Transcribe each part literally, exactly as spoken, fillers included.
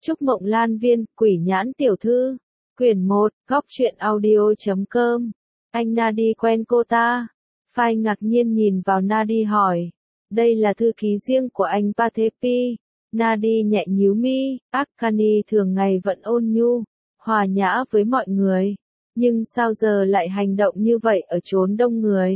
Trúc Mộng Lan Viên, Quỷ Nhãn Tiểu Thư. Quyển một, góc truyện audio chấm com. Anh Nadi quen cô ta. Phai ngạc nhiên nhìn vào Nadi hỏi. Đây là thư ký riêng của anh Pathepi. Nadi nhẹ nhíu mi, Akani thường ngày vẫn ôn nhu, hòa nhã với mọi người. Nhưng sao giờ lại hành động như vậy ở chốn đông người?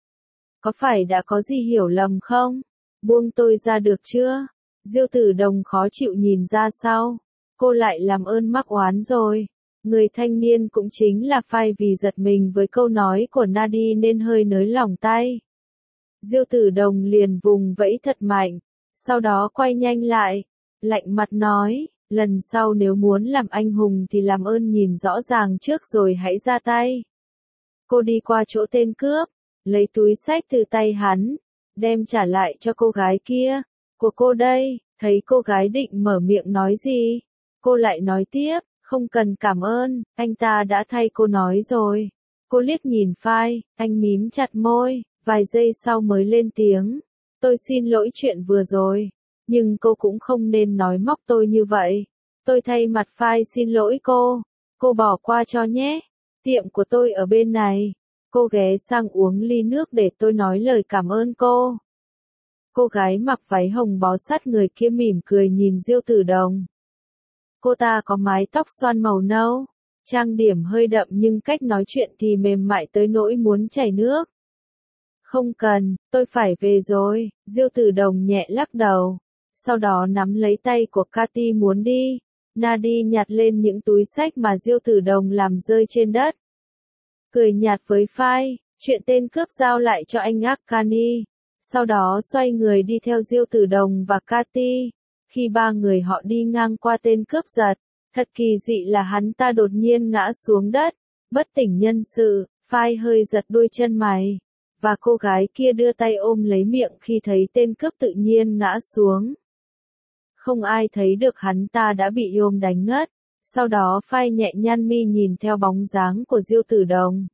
Có phải đã có gì hiểu lầm không? Buông tôi ra được chưa? Diêu Tử Đồng khó chịu nhìn ra sau. Cô lại làm ơn mắc oán rồi. Người thanh niên cũng chính là Phai vì giật mình với câu nói của Nadi nên hơi nới lỏng tay. Diêu Tử Đồng liền vùng vẫy thật mạnh, sau đó quay nhanh lại, lạnh mặt nói, lần sau nếu muốn làm anh hùng thì làm ơn nhìn rõ ràng trước rồi hãy ra tay. Cô đi qua chỗ tên cướp, lấy túi xách từ tay hắn, đem trả lại cho cô gái kia. Của cô đây. Thấy cô gái định mở miệng nói gì, cô lại nói tiếp, không cần cảm ơn, anh ta đã thay cô nói rồi. Cô liếc nhìn Phai, anh mím chặt môi, vài giây sau mới lên tiếng. Tôi xin lỗi chuyện vừa rồi, nhưng cô cũng không nên nói móc tôi như vậy. Tôi thay mặt Phai xin lỗi cô, cô bỏ qua cho nhé. Tiệm của tôi ở bên này, cô ghé sang uống ly nước để tôi nói lời cảm ơn cô. Cô gái mặc váy hồng bó sát người kia mỉm cười nhìn Diêu Tử Đồng. Cô ta có mái tóc xoăn màu nâu, trang điểm hơi đậm nhưng cách nói chuyện thì mềm mại tới nỗi muốn chảy nước. Không cần, tôi phải về rồi, Diêu Tử Đồng nhẹ lắc đầu. Sau đó nắm lấy tay của Cathy muốn đi. Nadi nhặt lên những túi xách mà Diêu Tử Đồng làm rơi trên đất. Cười nhạt với Phai, chuyện tên cướp giao lại cho anh Akani. Sau đó xoay người đi theo Diêu Tử Đồng và Cathy. Khi ba người họ đi ngang qua tên cướp giật, thật kỳ dị là hắn ta đột nhiên ngã xuống đất, bất tỉnh nhân sự. Phai hơi giật đôi chân mày, và cô gái kia đưa tay ôm lấy miệng khi thấy tên cướp tự nhiên ngã xuống. Không ai thấy được hắn ta đã bị ôm đánh ngất. Sau đó Phai nhẹ nhăn mi nhìn theo bóng dáng của Diêu Tử Đồng.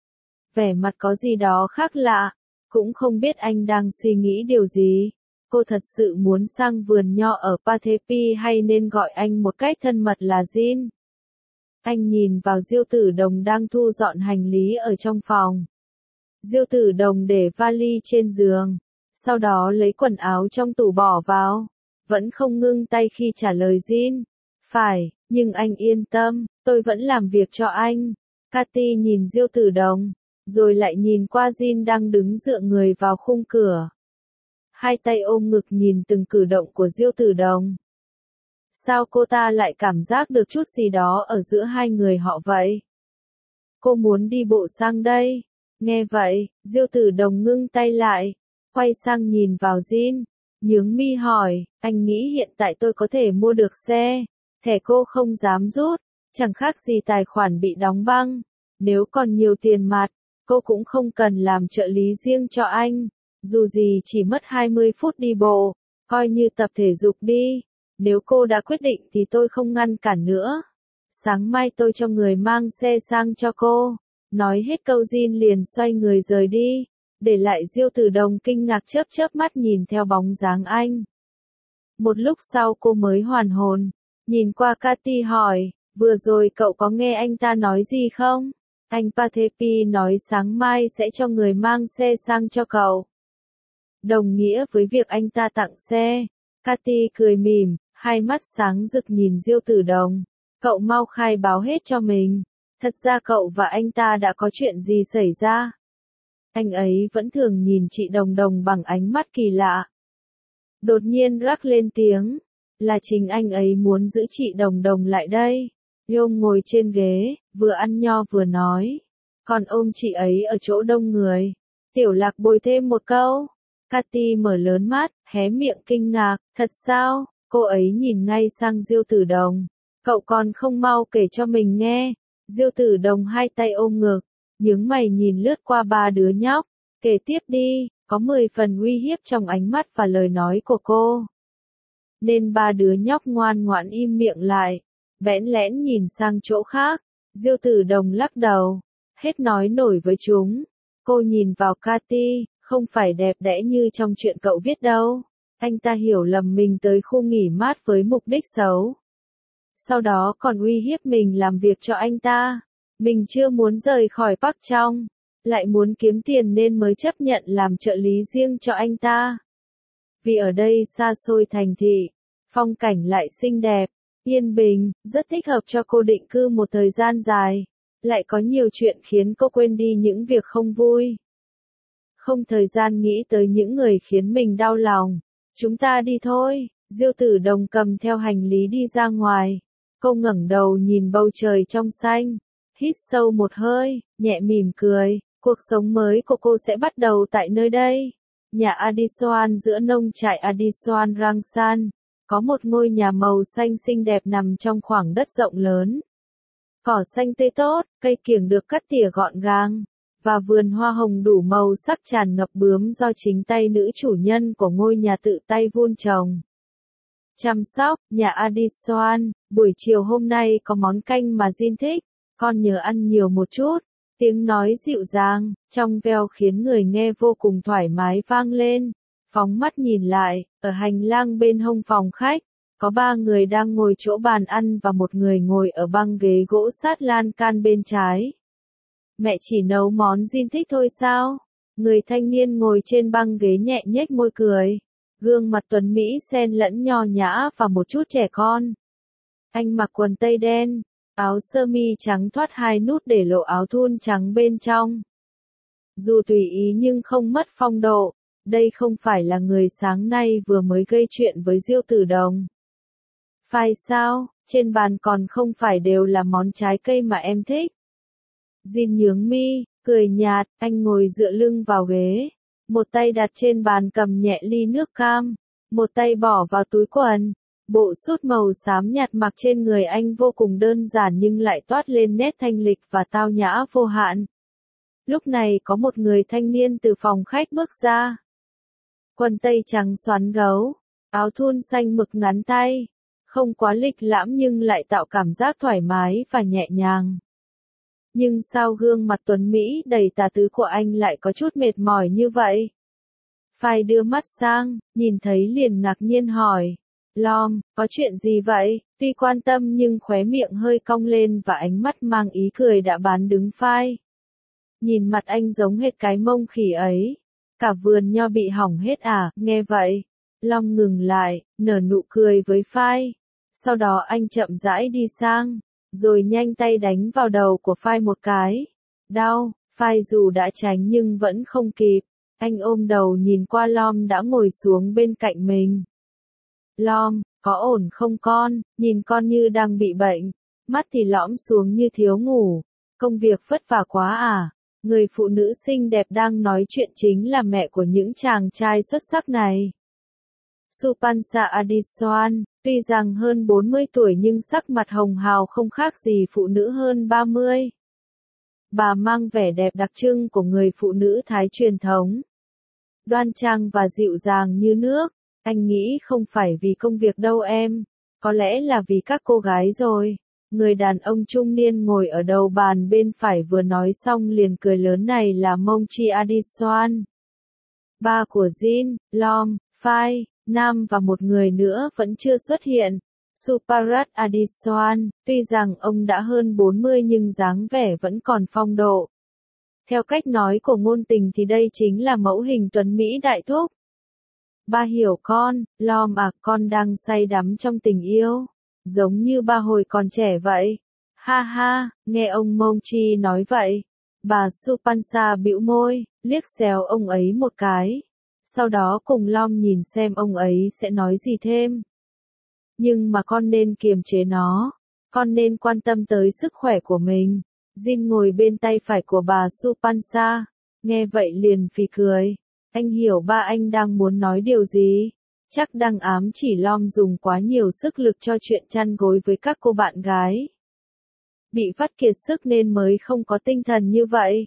Vẻ mặt có gì đó khác lạ. Cũng không biết anh đang suy nghĩ điều gì. Cô thật sự muốn sang vườn nho ở Pathepi hay nên gọi anh một cách thân mật là Jin? Anh nhìn vào Diêu Tử Đồng đang thu dọn hành lý ở trong phòng. Diêu Tử Đồng để vali trên giường, sau đó lấy quần áo trong tủ bỏ vào, vẫn không ngưng tay khi trả lời Jin. Phải, nhưng anh yên tâm, tôi vẫn làm việc cho anh. Cathy nhìn Diêu Tử Đồng, rồi lại nhìn qua Jin đang đứng dựa người vào khung cửa. Hai tay ôm ngực nhìn từng cử động của Diêu Tử Đồng. Sao cô ta lại cảm giác được chút gì đó ở giữa hai người họ vậy? Cô muốn đi bộ sang đây. Nghe vậy, Diêu Tử Đồng ngưng tay lại, quay sang nhìn vào Jin, nhướng mi hỏi, anh nghĩ hiện tại tôi có thể mua được xe? Thẻ cô không dám rút, chẳng khác gì tài khoản bị đóng băng. Nếu còn nhiều tiền mặt, cô cũng không cần làm trợ lý riêng cho anh. Dù gì chỉ mất hai mươi phút đi bộ, coi như tập thể dục đi. Nếu cô đã quyết định thì tôi không ngăn cản nữa. Sáng mai tôi cho người mang xe sang cho cô. Nói hết câu Jin liền xoay người rời đi, để lại Diêu Tử Đồng kinh ngạc chớp chớp mắt nhìn theo bóng dáng anh. Một lúc sau cô mới hoàn hồn, nhìn qua Cathy hỏi, vừa rồi cậu có nghe anh ta nói gì không? Anh Pathepi nói sáng mai sẽ cho người mang xe sang cho cậu. Đồng nghĩa với việc anh ta tặng xe. Cathy cười mỉm, hai mắt sáng rực nhìn Diêu Tử Đồng. Cậu mau khai báo hết cho mình. Thật ra cậu và anh ta đã có chuyện gì xảy ra? Anh ấy vẫn thường nhìn chị Đồng Đồng bằng ánh mắt kỳ lạ. Đột nhiên rắc lên tiếng, là chính anh ấy muốn giữ chị Đồng Đồng lại đây. Yôm ngồi trên ghế, vừa ăn nho vừa nói. Còn ôm chị ấy ở chỗ đông người. Tiểu Lạc bồi thêm một câu. Cathy mở lớn mắt, hé miệng kinh ngạc, thật sao? Cô ấy nhìn ngay sang Diêu Tử Đồng. Cậu còn không mau kể cho mình nghe. Diêu Tử Đồng hai tay ôm ngực, nhướng mày nhìn lướt qua ba đứa nhóc. Kể tiếp đi, có mười phần uy hiếp trong ánh mắt và lời nói của cô. Nên ba đứa nhóc ngoan ngoãn im miệng lại, bẽn lẽn nhìn sang chỗ khác. Diêu Tử Đồng lắc đầu, hết nói nổi với chúng. Cô nhìn vào Cathy, không phải đẹp đẽ như trong chuyện cậu viết đâu. Anh ta hiểu lầm mình tới khu nghỉ mát với mục đích xấu. sau đó còn uy hiếp mình làm việc cho anh ta. Mình chưa muốn rời khỏi Park Trong, lại muốn kiếm tiền nên mới chấp nhận làm trợ lý riêng cho anh ta. Vì ở đây xa xôi thành thị, phong cảnh lại xinh đẹp, yên bình, rất thích hợp cho cô định cư một thời gian dài, lại có nhiều chuyện khiến cô quên đi những việc không vui. Không thời gian nghĩ tới những người khiến mình đau lòng. Chúng ta đi thôi, Diêu Tử Đồng cầm theo hành lý đi ra ngoài. Cô ngẩng đầu nhìn bầu trời trong xanh, hít sâu một hơi, nhẹ mỉm cười, cuộc sống mới của cô sẽ bắt đầu tại nơi đây. Nhà Adisoan giữa nông trại Adisoan Rangsan, có một ngôi nhà màu xanh xinh đẹp nằm trong khoảng đất rộng lớn. Cỏ xanh tươi tốt, cây kiểng được cắt tỉa gọn gàng, và vườn hoa hồng đủ màu sắc tràn ngập bướm do chính tay nữ chủ nhân của ngôi nhà tự tay vun trồng. Chăm sóc, nhà Adisoan, buổi chiều hôm nay có món canh mà Jin thích, con nhớ ăn nhiều một chút. Tiếng nói dịu dàng, trong veo khiến người nghe vô cùng thoải mái vang lên. Phóng mắt nhìn lại, ở hành lang bên hông phòng khách, có ba người đang ngồi chỗ bàn ăn và một người ngồi ở băng ghế gỗ sát lan can bên trái. Mẹ chỉ nấu món Jin thích thôi sao? Người thanh niên ngồi trên băng ghế nhẹ nhếch môi cười. Gương mặt tuấn Mỹ xen lẫn nho nhã và một chút trẻ con. Anh mặc quần tây đen, áo sơ mi trắng thoát hai nút để lộ áo thun trắng bên trong. Dù tùy ý nhưng không mất phong độ, đây không phải là người sáng nay vừa mới gây chuyện với Diêu Tử Đồng. Phải sao, trên bàn còn không phải đều là món trái cây mà em thích. Jin nhướng mi, cười nhạt, anh ngồi dựa lưng vào ghế. Một tay đặt trên bàn cầm nhẹ ly nước cam, một tay bỏ vào túi quần. Bộ sút màu xám nhạt mặc trên người anh vô cùng đơn giản nhưng lại toát lên nét thanh lịch và tao nhã vô hạn. Lúc này có một người thanh niên từ phòng khách bước ra. Quần tây trắng xoắn gấu, áo thun xanh mực ngắn tay, không quá lịch lãm nhưng lại tạo cảm giác thoải mái và nhẹ nhàng. Nhưng sao gương mặt tuấn Mỹ đầy tà tứ của anh lại có chút mệt mỏi như vậy? Phai đưa mắt sang, nhìn thấy liền ngạc nhiên hỏi. Lom, có chuyện gì vậy? Tuy quan tâm nhưng khóe miệng hơi cong lên và ánh mắt mang ý cười đã bán đứng Phai. Nhìn mặt anh giống hệt cái mông khỉ ấy. Cả vườn nho bị hỏng hết à? Nghe vậy, Long ngừng lại, nở nụ cười với Phai. Sau đó anh chậm rãi đi sang, rồi nhanh tay đánh vào đầu của Phai một cái. Đau, Phai dù đã tránh nhưng vẫn không kịp. Anh ôm đầu nhìn qua Lom đã ngồi xuống bên cạnh mình. Lom, có ổn không con? Nhìn con như đang bị bệnh, mắt thì lõm xuống như thiếu ngủ. Công việc vất vả quá à? Người phụ nữ xinh đẹp đang nói chuyện chính là mẹ của những chàng trai xuất sắc này. Supansa Adisoan, tuy rằng hơn bốn mươi tuổi nhưng sắc mặt hồng hào không khác gì phụ nữ hơn ba mươi. Bà mang vẻ đẹp đặc trưng của người phụ nữ Thái truyền thống. Đoan trang và dịu dàng như nước. Anh nghĩ không phải vì công việc đâu em, có lẽ là vì các cô gái rồi. Người đàn ông trung niên ngồi ở đầu bàn bên phải vừa nói xong liền cười lớn, này là Mongchi Adisoan. Ba của Jin, Lom, Phai, Nam và một người nữa vẫn chưa xuất hiện. Suparat Adisoan, tuy rằng ông đã hơn bốn mươi nhưng dáng vẻ vẫn còn phong độ. Theo cách nói của ngôn tình thì đây chính là mẫu hình tuấn Mỹ đại thúc. Ba hiểu con, Lom à, con đang say đắm trong tình yêu, giống như ba hồi còn trẻ vậy. Ha ha, nghe ông Mongchi nói vậy, bà Supansa bĩu môi, liếc xéo ông ấy một cái. Sau đó cùng Lom nhìn xem ông ấy sẽ nói gì thêm. Nhưng mà con nên kiềm chế nó, con nên quan tâm tới sức khỏe của mình. Jin ngồi bên tay phải của bà Supansa, nghe vậy liền phì cười. Anh hiểu ba anh đang muốn nói điều gì. Chắc đang ám chỉ Lom dùng quá nhiều sức lực cho chuyện chăn gối với các cô bạn gái. Bị vắt kiệt sức nên mới không có tinh thần như vậy.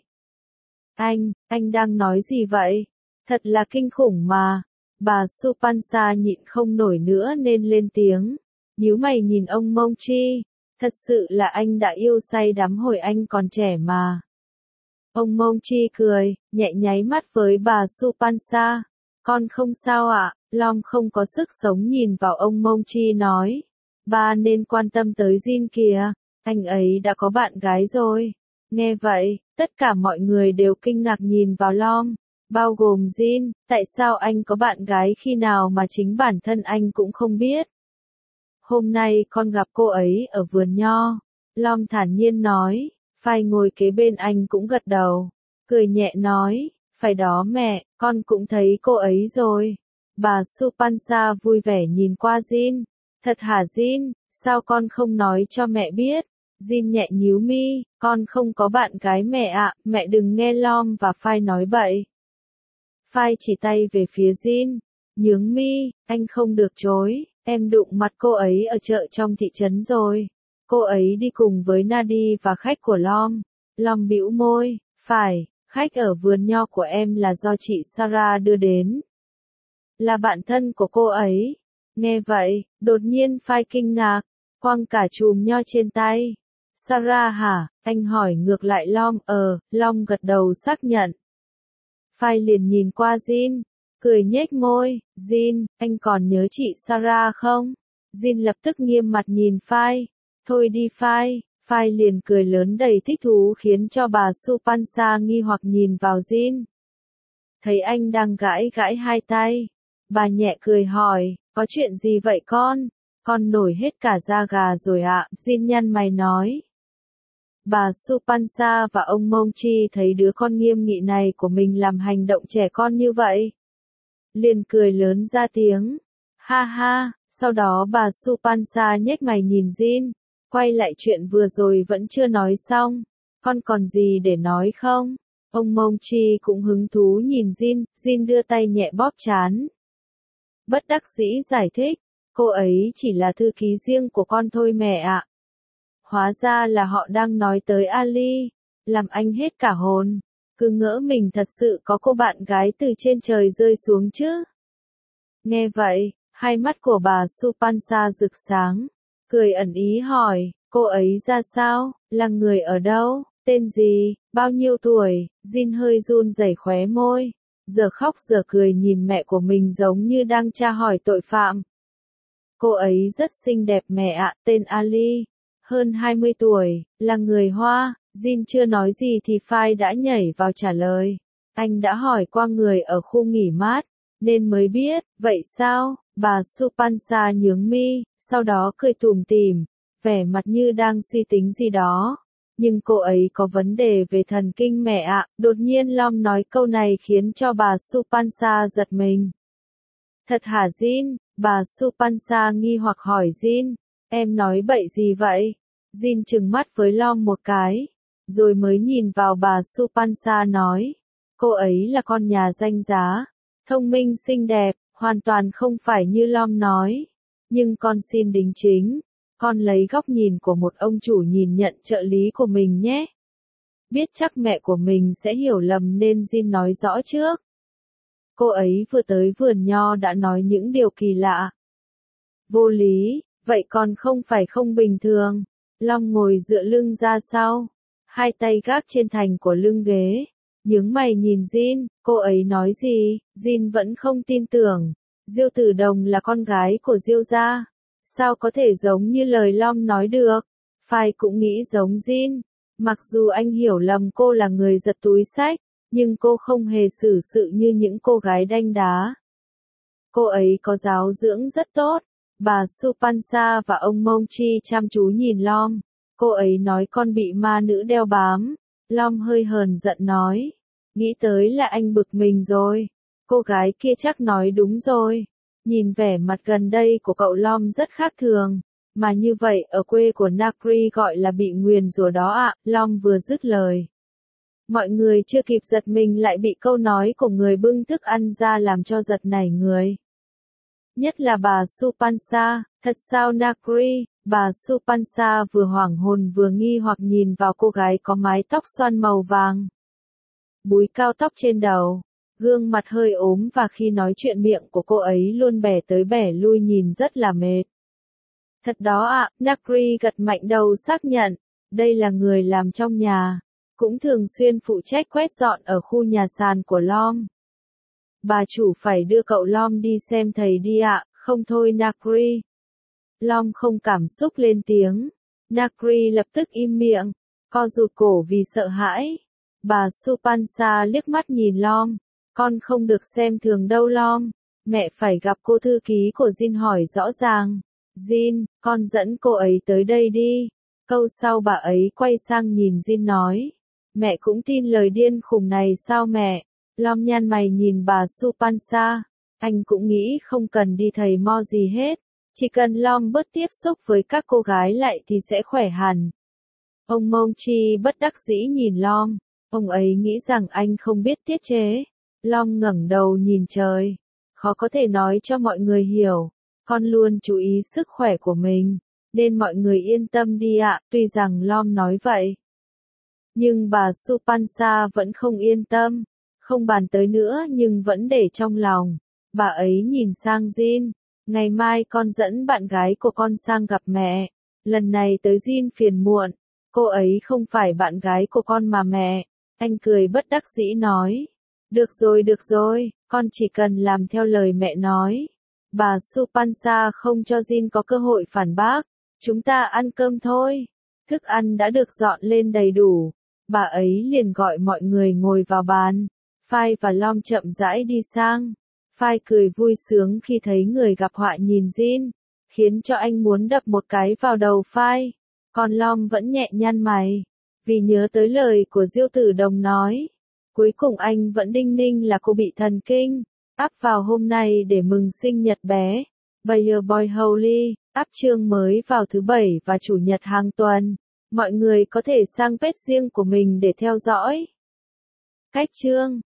Anh, anh đang nói gì vậy? Thật là kinh khủng mà. Bà Supansa nhịn không nổi nữa nên lên tiếng. Nhíu mày nhìn ông Mongchi. Thật sự là anh đã yêu say đắm hồi anh còn trẻ mà. Ông Mongchi cười, nhẹ nháy mắt với bà Supansa. Con không sao ạ? À? Lom không có sức sống nhìn vào ông Mongchi nói. Ba nên quan tâm tới Jin kìa, anh ấy đã có bạn gái rồi. Nghe vậy, tất cả mọi người đều kinh ngạc nhìn vào Lom, bao gồm Jin, tại sao anh có bạn gái khi nào mà chính bản thân anh cũng không biết. Hôm nay con gặp cô ấy ở vườn nho, Lom thản nhiên nói, Phai ngồi kế bên anh cũng gật đầu, cười nhẹ nói, phải đó mẹ, con cũng thấy cô ấy rồi. Bà Supansa vui vẻ nhìn qua Jin, thật hả Jin, sao con không nói cho mẹ biết? Jin nhẹ nhíu mi, con không có bạn gái mẹ ạ, mẹ đừng nghe Lom và Phai nói bậy. Phai chỉ tay về phía Jin, nhướng mi, anh không được chối, em đụng mặt cô ấy ở chợ trong thị trấn rồi. Cô ấy đi cùng với Nadi và khách của Lom. Lom bĩu môi, phải, khách ở vườn nho của em là do chị Sarah đưa đến. Là bạn thân của cô ấy. Nghe vậy, đột nhiên Phai kinh ngạc, quăng cả chùm nho trên tay. Sarah hả? Anh hỏi ngược lại Lom, ờ, Lom gật đầu xác nhận. Phai liền nhìn qua Jin, cười nhếch môi, Jin, anh còn nhớ chị Sarah không? Jin lập tức nghiêm mặt nhìn Phai, thôi đi Phai, Phai liền cười lớn đầy thích thú khiến cho bà Supansa nghi hoặc nhìn vào Jin. Thấy anh đang gãi gãi hai tay, bà nhẹ cười hỏi, có chuyện gì vậy con? Con nổi hết cả da gà rồi ạ, Jin nhăn mày nói. Bà Supansa và ông Mongchi thấy đứa con nghiêm nghị này của mình làm hành động trẻ con như vậy. Liền cười lớn ra tiếng. Ha ha, sau đó bà Supansa nhếch mày nhìn Jin, quay lại chuyện vừa rồi vẫn chưa nói xong. Con còn gì để nói không? Ông Mongchi cũng hứng thú nhìn Jin, Jin đưa tay nhẹ bóp trán. Bất đắc dĩ giải thích, cô ấy chỉ là thư ký riêng của con thôi mẹ ạ. Hóa ra là họ đang nói tới Ali, làm anh hết cả hồn, cứ ngỡ mình thật sự có cô bạn gái từ trên trời rơi xuống chứ. Nghe vậy, hai mắt của bà Supansa rực sáng, cười ẩn ý hỏi, cô ấy ra sao, là người ở đâu, tên gì, bao nhiêu tuổi, Jin hơi run rẩy khóe môi, giờ khóc giờ cười nhìn mẹ của mình giống như đang tra hỏi tội phạm. Cô ấy rất xinh đẹp mẹ ạ, tên Ali. Hơn hai mươi tuổi, là người Hoa, Jin chưa nói gì thì Phai đã nhảy vào trả lời. Anh đã hỏi qua người ở khu nghỉ mát, nên mới biết, vậy sao? Bà Supansa nhướng mi, sau đó cười tủm tỉm, vẻ mặt như đang suy tính gì đó. Nhưng cô ấy có vấn đề về thần kinh mẹ ạ, đột nhiên Lom nói câu này khiến cho bà Supansa giật mình. Thật hả Jin? Bà Supansa nghi hoặc hỏi Jin, em nói bậy gì vậy? Jin trừng mắt với Lom một cái, rồi mới nhìn vào bà Supansa nói, cô ấy là con nhà danh giá, thông minh xinh đẹp, hoàn toàn không phải như Lom nói. Nhưng con xin đính chính, con lấy góc nhìn của một ông chủ nhìn nhận trợ lý của mình nhé. Biết chắc mẹ của mình sẽ hiểu lầm nên Jin nói rõ trước. Cô ấy vừa tới vườn nho đã nói những điều kỳ lạ. Vô lý, vậy còn không phải không bình thường. Long ngồi dựa lưng ra sau, hai tay gác trên thành của lưng ghế, nhướng mày nhìn Jin, cô ấy nói gì, Jin vẫn không tin tưởng. Diêu Tử Đồng là con gái của Diêu gia, sao có thể giống như lời Long nói được? Phai cũng nghĩ giống Jin, mặc dù anh hiểu lầm cô là người giật túi xách, nhưng cô không hề xử sự như những cô gái đanh đá. Cô ấy có giáo dưỡng rất tốt. Bà Supansa và ông Mongchi chăm chú nhìn Lom. Cô ấy nói con bị ma nữ đeo bám. Lom hơi hờn giận nói. Nghĩ tới là anh bực mình rồi. Cô gái kia chắc nói đúng rồi. Nhìn vẻ mặt gần đây của cậu Lom rất khác thường. Mà như vậy ở quê của Nakri gọi là bị nguyền rủa đó ạ. Lom vừa dứt lời. Mọi người chưa kịp giật mình lại bị câu nói của người bưng thức ăn ra làm cho giật nảy người. Nhất là bà Supansa, thật sao Nakri? Bà Supansa vừa hoảng hồn vừa nghi hoặc nhìn vào cô gái có mái tóc xoăn màu vàng, búi cao tóc trên đầu, gương mặt hơi ốm và khi nói chuyện miệng của cô ấy luôn bẻ tới bẻ lui nhìn rất là mệt. Thật đó ạ, Nakri gật mạnh đầu xác nhận, đây là người làm trong nhà, cũng thường xuyên phụ trách quét dọn ở khu nhà sàn của Lom. Bà chủ phải đưa cậu Lom đi xem thầy đi ạ, không thôi Nakri. Long không cảm xúc lên tiếng. Nagri lập tức im miệng, co rụt cổ vì sợ hãi. Bà Supansa liếc mắt nhìn Long. Con không được xem thường đâu Long. Mẹ phải gặp cô thư ký của Jin hỏi rõ ràng. Jin, con dẫn cô ấy tới đây đi. Câu sau bà ấy quay sang nhìn Jin nói. Mẹ cũng tin lời điên khùng này sao mẹ? Long nhăn mày nhìn bà Supansa. Anh cũng nghĩ không cần đi thầy mo gì hết. Chỉ cần Long bớt tiếp xúc với các cô gái lại thì sẽ khỏe hẳn. Ông Monchi bất đắc dĩ nhìn Long. Ông ấy nghĩ rằng anh không biết tiết chế. Long ngẩng đầu nhìn trời. Khó có thể nói cho mọi người hiểu. Con luôn chú ý sức khỏe của mình. Nên mọi người yên tâm đi ạ, tuy rằng Long nói vậy. Nhưng bà Supansa vẫn không yên tâm. Không bàn tới nữa nhưng vẫn để trong lòng. Bà ấy nhìn sang Jin. Ngày mai con dẫn bạn gái của con sang gặp mẹ. Lần này tới Jin phiền muộn. Cô ấy không phải bạn gái của con mà mẹ. Anh cười bất đắc dĩ nói. Được rồi được rồi, con chỉ cần làm theo lời mẹ nói. Bà Supansa không cho Jin có cơ hội phản bác. Chúng ta ăn cơm thôi. Thức ăn đã được dọn lên đầy đủ. Bà ấy liền gọi mọi người ngồi vào bàn. Phai và Long chậm rãi đi sang. Phai cười vui sướng khi thấy người gặp họa nhìn Jin, khiến cho anh muốn đập một cái vào đầu Phai. Còn Long vẫn nhẹ nhăn mày, vì nhớ tới lời của Diêu Tử Đồng nói. Cuối cùng anh vẫn đinh ninh là cô bị thần kinh, áp vào hôm nay để mừng sinh nhật bé. Bayer Boy Holy, áp chương mới vào thứ bảy và chủ nhật hàng tuần. Mọi người có thể sang page riêng của mình để theo dõi. Cách chương